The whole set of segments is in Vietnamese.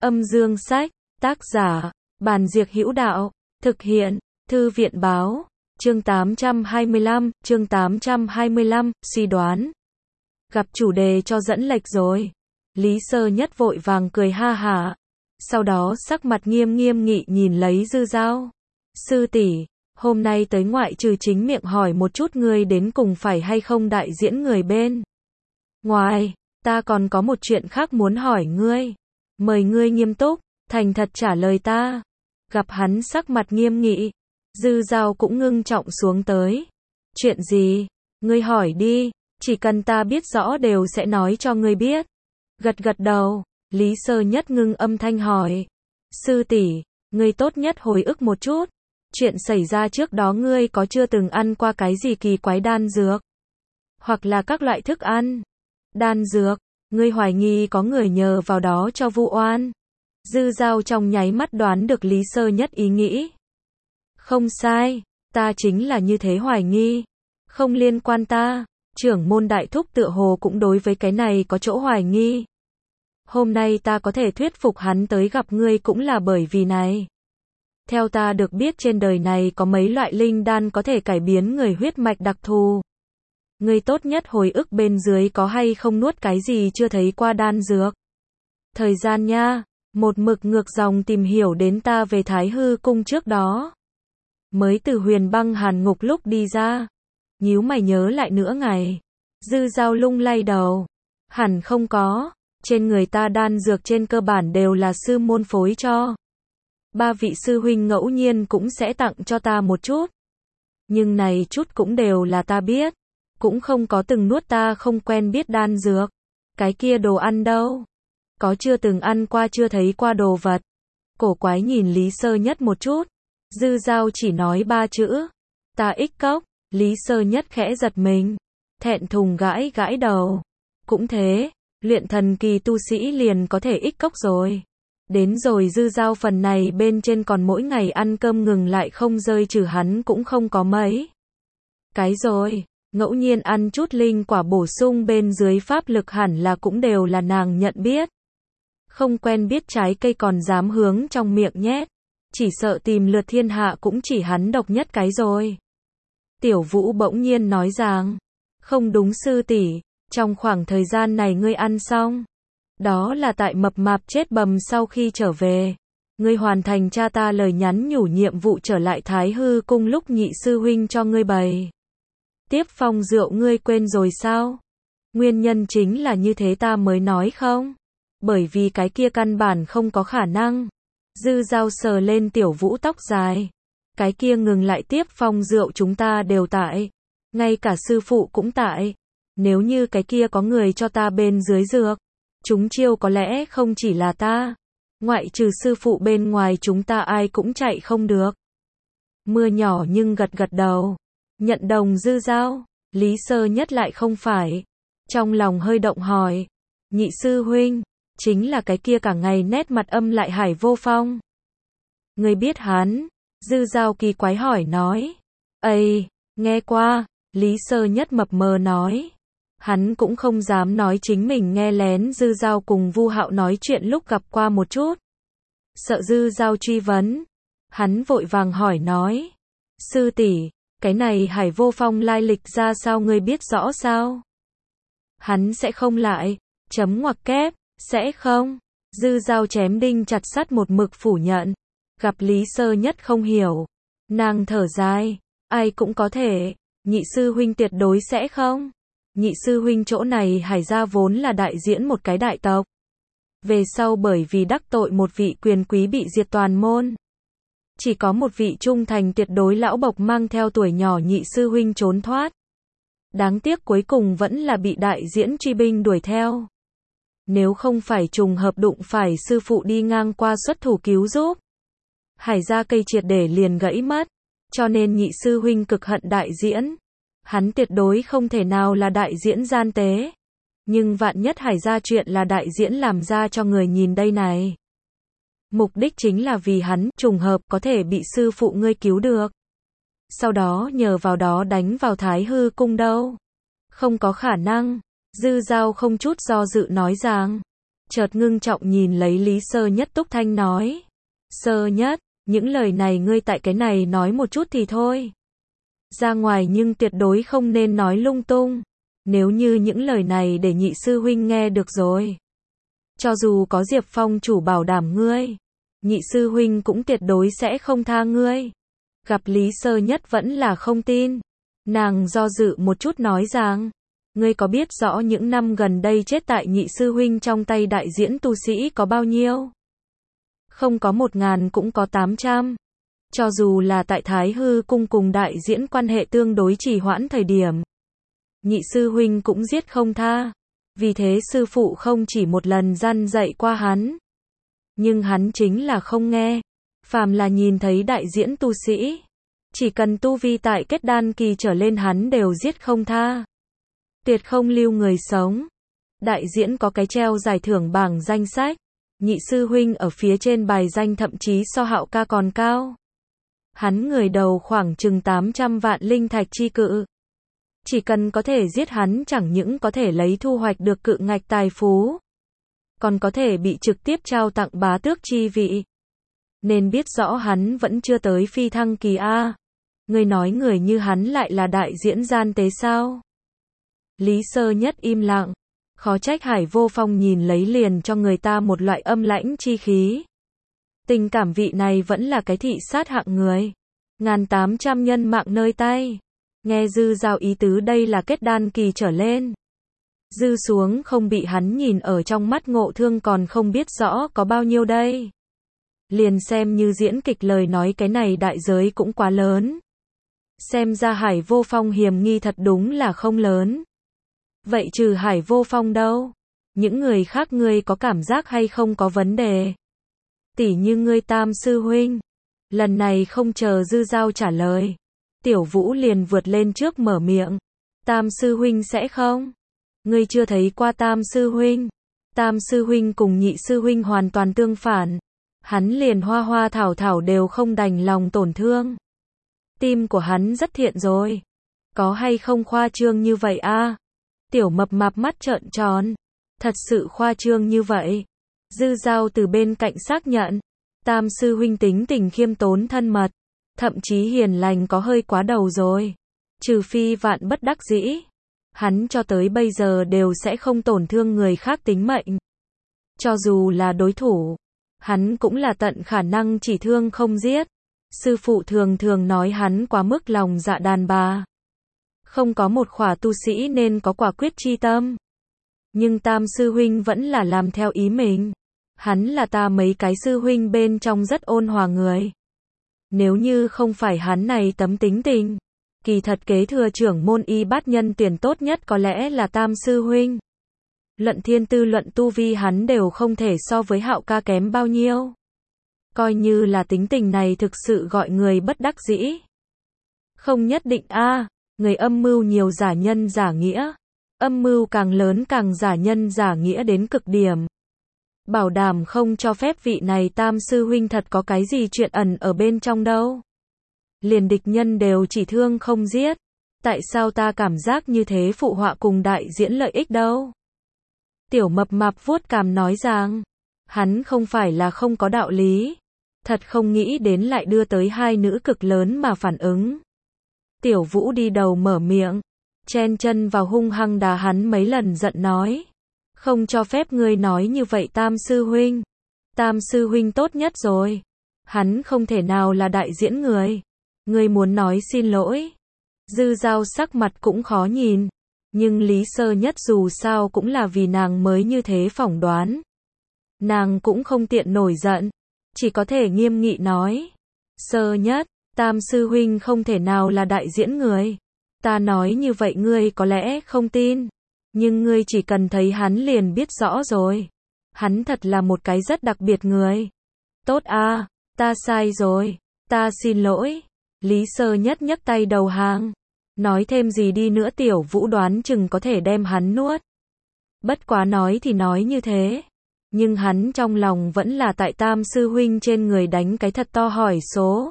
Âm dương sách, tác giả, Bàn Diệc Hữu Đạo, thực hiện, Thư viện báo, chương 825, suy đoán. Gặp chủ đề cho dẫn lệch rồi. Lý Sơ Nhất vội vàng cười ha hả. Sau đó sắc mặt nghiêm nghị nhìn lấy Dư Dao. Sư tỷ, hôm nay tới ngoại trừ chính miệng hỏi một chút ngươi đến cùng phải hay không đại diễn người bên ngoài, ta còn có một chuyện khác muốn hỏi ngươi. Mời ngươi nghiêm túc, thành thật trả lời ta. Gặp hắn sắc mặt nghiêm nghị, Dư Dao cũng ngưng trọng xuống tới. Chuyện gì? Ngươi hỏi đi, chỉ cần ta biết rõ đều sẽ nói cho ngươi biết. Gật đầu, Lý Sơ Nhất ngưng âm thanh hỏi. Sư tỷ, ngươi tốt nhất hồi ức một chút. Chuyện xảy ra trước đó ngươi có chưa từng ăn qua cái gì kỳ quái đan dược? Hoặc là các loại thức ăn? Đan dược, ngươi hoài nghi có người nhờ vào đó cho vu oan. Dư Dao trong nháy mắt đoán được Lý Sơ Nhất ý nghĩ. Không sai, ta chính là như thế hoài nghi. Không liên quan ta, trưởng môn đại thúc tựa hồ cũng đối với cái này có chỗ hoài nghi. Hôm nay ta có thể thuyết phục hắn tới gặp ngươi cũng là bởi vì này. Theo ta được biết trên đời này có mấy loại linh đan có thể cải biến người huyết mạch đặc thù. Ngươi tốt nhất hồi ức bên dưới có hay không nuốt cái gì chưa thấy qua đan dược. Thời gian nha, một mực ngược dòng tìm hiểu đến ta về Thái Hư Cung trước đó. Mới từ Huyền Băng Hàn Ngục lúc đi ra. Nhíu mày nhớ lại nửa ngày. Dư Dao lung lay đầu. Hẳn không có, trên người ta đan dược trên cơ bản đều là sư môn phối cho. 3 vị sư huynh ngẫu nhiên cũng sẽ tặng cho ta một chút. Nhưng này chút cũng đều là ta biết. Cũng không có từng nuốt ta không quen biết đan dược. Cái kia đồ ăn đâu? Có chưa từng ăn qua chưa thấy qua đồ vật. Cổ quái nhìn Lý Sơ Nhất một chút. Dư Dao chỉ nói 3 chữ. Ta ích cốc. Lý Sơ Nhất khẽ giật mình. Thẹn thùng gãi đầu. Cũng thế, luyện thần kỳ tu sĩ liền có thể ích cốc rồi. Đến rồi Dư Dao phần này bên trên còn mỗi ngày ăn cơm ngừng lại không rơi trừ hắn cũng không có mấy. Cái rồi, ngẫu nhiên ăn chút linh quả bổ sung bên dưới pháp lực hẳn là cũng đều là nàng nhận biết. Không quen biết trái cây còn dám hướng trong miệng nhét. Chỉ sợ tìm lượt thiên hạ cũng chỉ hắn độc nhất cái rồi. Tiểu Vũ bỗng nhiên nói rằng, không đúng sư tỷ, trong khoảng thời gian này ngươi ăn xong. Đó là tại mập mạp chết bầm sau khi trở về. Ngươi hoàn thành cha ta lời nhắn nhủ nhiệm vụ trở lại Thái Hư Cung lúc nhị sư huynh cho ngươi bày. Tiếp phong rượu ngươi quên rồi sao? Nguyên nhân chính là như thế ta mới nói không? Bởi vì cái kia căn bản không có khả năng. Dư Dao sờ lên Tiểu Vũ tóc dài. Cái kia ngừng lại tiếp phong rượu chúng ta đều tại. Ngay cả sư phụ cũng tại. Nếu như cái kia có người cho ta bên dưới dược. Chúng chiêu có lẽ không chỉ là ta. Ngoại trừ sư phụ bên ngoài chúng ta ai cũng chạy không được. Mưa nhỏ nhưng gật đầu. Nhận đồng Dư Dao. Lý Sơ Nhất lại không phải. Trong lòng hơi động hỏi. Nhị sư huynh. Chính là cái kia cả ngày nét mặt âm lại Hải Vô Phong. Ngươi biết hắn? Dư Dao kỳ quái hỏi nói. Ây, nghe qua. Lý Sơ Nhất mập mờ nói. Hắn cũng không dám nói chính mình nghe lén Dư Dao cùng Vu Hạo nói chuyện lúc gặp qua một chút. Sợ Dư Dao truy vấn. Hắn vội vàng hỏi nói. Sư tỷ, cái này Hải Vô Phong lai lịch ra sao ngươi biết rõ sao? Hắn sẽ không lại. Chấm ngoặc kép. Sẽ không. Dư Dao chém đinh chặt sắt một mực phủ nhận. Gặp Lý Sơ Nhất không hiểu. Nàng thở dài. Ai cũng có thể. Nhị sư huynh tuyệt đối sẽ không. Nhị sư huynh chỗ này Hải gia vốn là đại diễn một cái đại tộc. Về sau bởi vì đắc tội một vị quyền quý bị diệt toàn môn. Chỉ có một vị trung thành tuyệt đối lão bộc mang theo tuổi nhỏ nhị sư huynh trốn thoát. Đáng tiếc cuối cùng vẫn là bị đại diễn truy binh đuổi theo. Nếu không phải trùng hợp đụng phải sư phụ đi ngang qua xuất thủ cứu giúp. Hải gia cây triệt để liền gãy mất. Cho nên nhị sư huynh cực hận đại diễn. Hắn tuyệt đối không thể nào là đại diễn gian tế. Nhưng vạn nhất Hải gia chuyện là đại diễn làm ra cho người nhìn đây này. Mục đích chính là vì hắn trùng hợp có thể bị sư phụ ngươi cứu được. Sau đó nhờ vào đó đánh vào Thái Hư Cung đâu. Không có khả năng. Dư Dao không chút do dự nói rằng. chợt ngưng trọng nhìn lấy Lý Sơ Nhất túc thanh nói. Sơ Nhất, những lời này ngươi tại cái này nói một chút thì thôi. Ra ngoài nhưng tuyệt đối không nên nói lung tung. Nếu như những lời này để nhị sư huynh nghe được rồi. Cho dù có Diệp Phong chủ bảo đảm ngươi, nhị sư huynh cũng tuyệt đối sẽ không tha ngươi. Gặp Lý Sơ Nhất vẫn là không tin. Nàng do dự một chút nói rằng, ngươi có biết rõ những năm gần đây chết tại nhị sư huynh trong tay đại diễn tu sĩ có bao nhiêu? Không có 1000 cũng có 800. Cho dù là tại Thái Hư cung cùng đại diễn quan hệ tương đối trì hoãn thời điểm, nhị sư huynh cũng giết không tha. Vì thế sư phụ không chỉ một lần răn dạy qua hắn. Nhưng hắn chính là không nghe. Phàm là nhìn thấy đại diễn tu sĩ, chỉ cần tu vi tại kết đan kỳ trở lên hắn đều giết không tha. Tuyệt không lưu người sống. Đại diễn có cái treo giải thưởng bảng danh sách. Nhị sư huynh ở phía trên bài danh thậm chí so Hạo ca còn cao. Hắn người đầu khoảng chừng 800 vạn linh thạch chi cự. Chỉ cần có thể giết hắn chẳng những có thể lấy thu hoạch được cự ngạch tài phú, còn có thể bị trực tiếp trao tặng bá tước chi vị. Nên biết rõ hắn vẫn chưa tới phi thăng kỳ A. Ngươi nói người như hắn lại là đại diễn gian tế sao? Lý Sơ Nhất im lặng. Khó trách Hải Vô Phong nhìn lấy liền cho người ta một loại âm lãnh chi khí. Tình cảm vị này vẫn là cái thị sát hạng người. 1800 nhân mạng nơi tay. Nghe Dư Giao ý tứ đây là kết đan kỳ trở lên. Dư xuống không bị hắn nhìn ở trong mắt Ngộ Thương còn không biết rõ có bao nhiêu đây. Liền xem như diễn kịch lời nói cái này đại giới cũng quá lớn. Xem ra Hải Vô Phong hiểm nghi thật đúng là không lớn. Vậy trừ Hải Vô Phong đâu? Những người khác ngươi có cảm giác hay không có vấn đề? Tỉ như ngươi Tam sư huynh. Lần này không chờ Dư Giao trả lời. Tiểu Vũ liền vượt lên trước mở miệng. Tam sư huynh sẽ không? Ngươi chưa thấy qua Tam sư huynh. Tam sư huynh cùng nhị sư huynh hoàn toàn tương phản. Hắn liền hoa hoa thảo thảo đều không đành lòng tổn thương. Tim của hắn rất thiện rồi. Có hay không khoa trương như vậy a? Tiểu Mập Mạp mắt trợn tròn. Thật sự khoa trương như vậy. Dư Giao từ bên cạnh xác nhận. Tam sư huynh tính tình khiêm tốn thân mật. Thậm chí hiền lành có hơi quá đầu rồi. Trừ phi vạn bất đắc dĩ. Hắn cho tới bây giờ đều sẽ không tổn thương người khác tính mệnh. Cho dù là đối thủ, hắn cũng là tận khả năng chỉ thương không giết. Sư phụ thường thường nói hắn quá mức lòng dạ đàn bà. Không có một khỏa tu sĩ nên có quả quyết chi tâm. Nhưng Tam sư huynh vẫn là làm theo ý mình. Hắn là ta mấy cái sư huynh bên trong rất ôn hòa người. Nếu như không phải hắn này tấm tính tình, kỳ thật kế thừa trưởng môn y bát nhân tuyển tốt nhất có lẽ là Tam sư huynh. Luận thiên tư luận tu vi hắn đều không thể so với Hạo ca kém bao nhiêu. Coi như là tính tình này thực sự gọi người bất đắc dĩ. Không nhất định a, người âm mưu nhiều giả nhân giả nghĩa. Âm mưu càng lớn càng giả nhân giả nghĩa đến cực điểm. Bảo đảm không cho phép vị này Tam sư huynh thật có cái gì chuyện ẩn ở bên trong đâu. Liền địch nhân đều chỉ thương không giết. Tại sao ta cảm giác như thế phụ họa cùng đại diễn lợi ích đâu? Tiểu Mập Mạp vuốt cằm nói rằng, hắn không phải là không có đạo lý. Thật không nghĩ đến lại đưa tới hai nữ cực lớn mà phản ứng. Tiểu Vũ đi đầu mở miệng, chen chân vào hung hăng đá hắn mấy lần giận nói. Không cho phép ngươi nói như vậy Tam sư huynh. Tam sư huynh tốt nhất rồi. Hắn không thể nào là đại diễn người. Ngươi muốn nói xin lỗi. Dư Giao sắc mặt cũng khó nhìn. Nhưng Lý Sơ Nhất dù sao cũng là vì nàng mới như thế phỏng đoán. Nàng cũng không tiện nổi giận. Chỉ có thể nghiêm nghị nói. Sơ Nhất, Tam sư huynh không thể nào là đại diễn người. Ta nói như vậy ngươi có lẽ không tin. Nhưng ngươi chỉ cần thấy hắn liền biết rõ rồi. Hắn thật là một cái rất đặc biệt người. Tốt a, ta sai rồi. Ta xin lỗi. Lý Sơ Nhất nhấc tay đầu hàng. Nói thêm gì đi nữa Tiểu Vũ đoán chừng có thể đem hắn nuốt. Bất quá nói thì nói như thế. Nhưng hắn trong lòng vẫn là tại Tam sư huynh trên người đánh cái thật to hỏi số.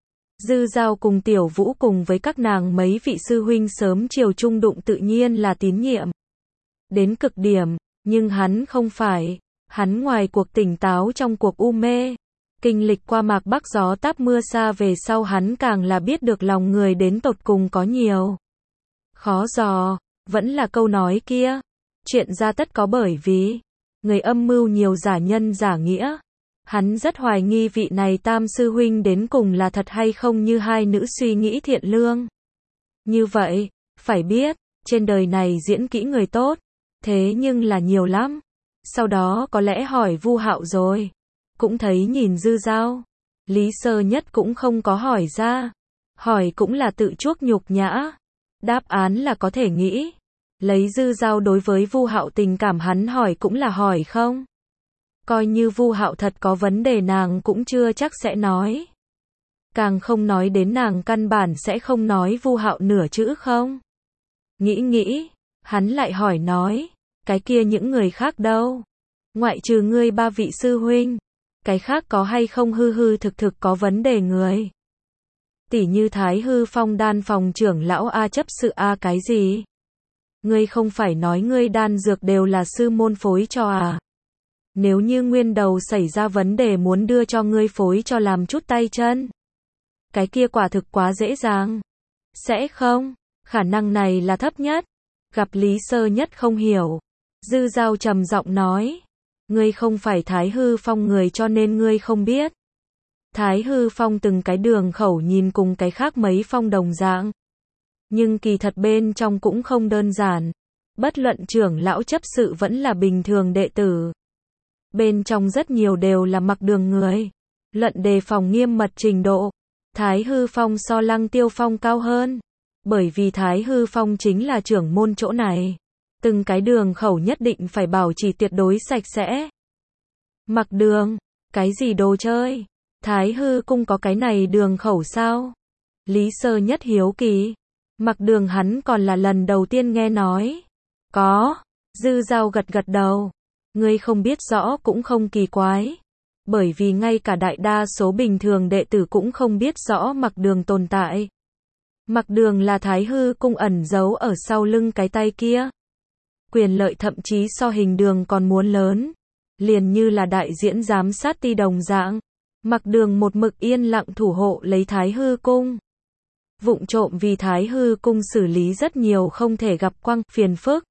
Dư Giao cùng Tiểu Vũ cùng với các nàng mấy vị sư huynh sớm chiều chung đụng tự nhiên là tín nhiệm. Đến cực điểm, nhưng hắn không phải. Hắn ngoài cuộc tỉnh táo trong cuộc u mê, kinh lịch qua mạc bắc gió táp mưa xa về sau hắn càng là biết được lòng người đến tột cùng có nhiều khó dò, vẫn là câu nói kia, chuyện ra tất có bởi vì người âm mưu nhiều giả nhân giả nghĩa. Hắn rất hoài nghi vị này tam sư huynh đến cùng là thật hay không như hai nữ suy nghĩ thiện lương. Như vậy, phải biết, trên đời này diễn kỹ người tốt, thế nhưng là nhiều lắm. Sau đó có lẽ hỏi Vu Hạo rồi, cũng thấy nhìn Dư Dao. Lý Sơ Nhất cũng không có hỏi ra, hỏi cũng là tự chuốc nhục nhã. Đáp án là có thể nghĩ, lấy Dư Dao đối với Vu Hạo tình cảm hắn hỏi cũng là hỏi không. Coi như Vu Hạo thật có vấn đề nàng cũng chưa chắc sẽ nói. Càng không nói đến nàng căn bản sẽ không nói Vu Hạo nửa chữ không. Nghĩ, hắn lại hỏi nói, cái kia những người khác đâu? Ngoại trừ ngươi ba vị sư huynh, cái khác có hay không hư hư thực thực có vấn đề người? Tỷ như Thái Hư Phong đan phòng trưởng lão A chấp sự A cái gì? Ngươi không phải nói ngươi đan dược đều là sư môn phối cho à? Nếu như nguyên đầu xảy ra vấn đề muốn đưa cho ngươi phối cho làm chút tay chân. Cái kia quả thực quá dễ dàng. Sẽ không, khả năng này là thấp nhất. Gặp Lý Sơ Nhất không hiểu. Dư Dao trầm giọng nói. Ngươi không phải Thái Hư Phong người cho nên ngươi không biết. Thái Hư Phong từng cái đường khẩu nhìn cùng cái khác mấy phong đồng dạng. Nhưng kỳ thật bên trong cũng không đơn giản. Bất luận trưởng lão chấp sự vẫn là bình thường đệ tử. Bên trong rất nhiều đều là mặc đường người. Luận đề phòng nghiêm mật trình độ. Thái Hư Phong so Lăng Tiêu Phong cao hơn. Bởi vì Thái Hư Phong chính là trưởng môn chỗ này. Từng cái đường khẩu nhất định phải bảo trì tuyệt đối sạch sẽ. Mặc đường, cái gì đồ chơi? Thái Hư Cung có cái này đường khẩu sao? Lý Sơ Nhất hiếu kỳ. Mặc đường hắn còn là lần đầu tiên nghe nói. Có. Dư Dao gật gật đầu. Ngươi không biết rõ cũng không kỳ quái. Bởi vì ngay cả đại đa số bình thường đệ tử cũng không biết rõ mặc đường tồn tại. Mặc đường là Thái Hư Cung ẩn giấu ở sau lưng cái tay kia. Quyền lợi thậm chí so hình đường còn muốn lớn. Liền như là đại diễn giám sát ti đồng dạng. Mặc đường một mực yên lặng thủ hộ lấy Thái Hư Cung. Vụng trộm vì Thái Hư Cung xử lý rất nhiều không thể gặp quang phiền phức.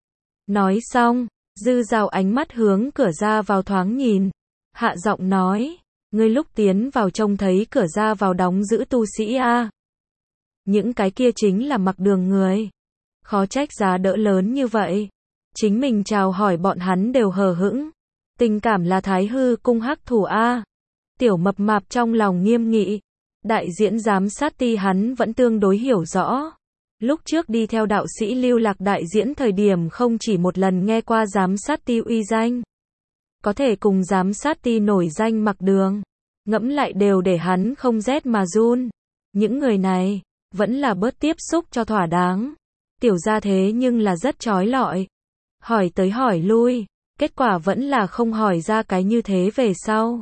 Nói xong, Dư Dao ánh mắt hướng cửa ra vào thoáng nhìn. Hạ giọng nói, ngươi lúc tiến vào trông thấy cửa ra vào đóng giữ tu sĩ a. Những cái kia chính là mặc đường người. Khó trách giá đỡ lớn như vậy. Chính mình chào hỏi bọn hắn đều hờ hững. Tình cảm là Thái Hư Cung hắc thủ a. Tiểu mập mạp trong lòng nghiêm nghị. Đại diễn giám sát ti hắn vẫn tương đối hiểu rõ. Lúc trước đi theo đạo sĩ lưu lạc đại diễn thời điểm không chỉ một lần nghe qua giám sát ti uy danh. Có thể cùng giám sát ti nổi danh mặc đường. Ngẫm lại đều để hắn không rét mà run. Những người này, vẫn là bớt tiếp xúc cho thỏa đáng. Tiểu gia thế nhưng là rất chói lọi. Hỏi tới hỏi lui, kết quả vẫn là không hỏi ra cái như thế về sau.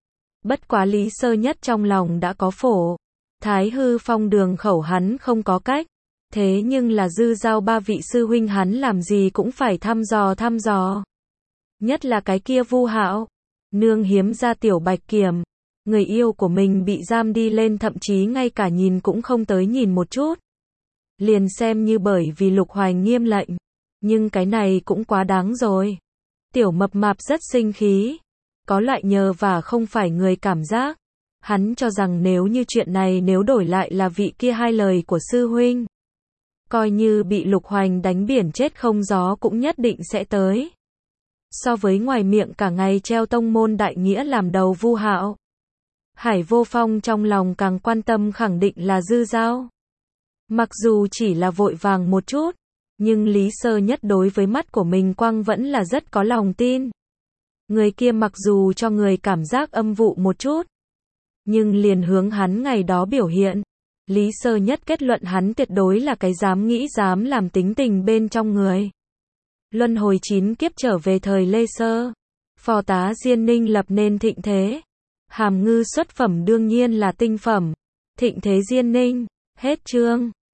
Bất quá Lý Sơ Nhất trong lòng đã có phổ. Thái Hư Phong đường khẩu hắn không có cách. Thế nhưng là Dư Dao ba vị sư huynh hắn làm gì cũng phải thăm dò. Nhất là cái kia Vu Hạo. Nương hiếm ra tiểu bạch kiểm. Người yêu của mình bị giam đi lên thậm chí ngay cả nhìn cũng không tới nhìn một chút. Liền xem như bởi vì Lục Hoành nghiêm lệnh. Nhưng cái này cũng quá đáng rồi. Tiểu mập mạp rất sinh khí. Có loại nhờ và không phải người cảm giác. Hắn cho rằng nếu như chuyện này nếu đổi lại là vị kia hai lời của sư huynh. Coi như bị Lục Hoành đánh biển chết không gió cũng nhất định sẽ tới. So với ngoài miệng cả ngày treo tông môn đại nghĩa làm đầu Vu Hạo. Hải Vô Phong trong lòng càng quan tâm khẳng định là Dư Dao. Mặc dù chỉ là vội vàng một chút, nhưng Lý Sơ Nhất đối với mắt của mình quang vẫn là rất có lòng tin. Người kia mặc dù cho người cảm giác âm vụ một chút, nhưng liền hướng hắn ngày đó biểu hiện. Lý Sơ Nhất kết luận hắn tuyệt đối là cái dám nghĩ dám làm tính tình bên trong người. Luân hồi 9 kiếp trở về thời Lê Sơ. Phò tá Diên Ninh lập nên thịnh thế. Hàm ngư xuất phẩm đương nhiên là tinh phẩm. Thịnh thế Diên Ninh. Hết chương.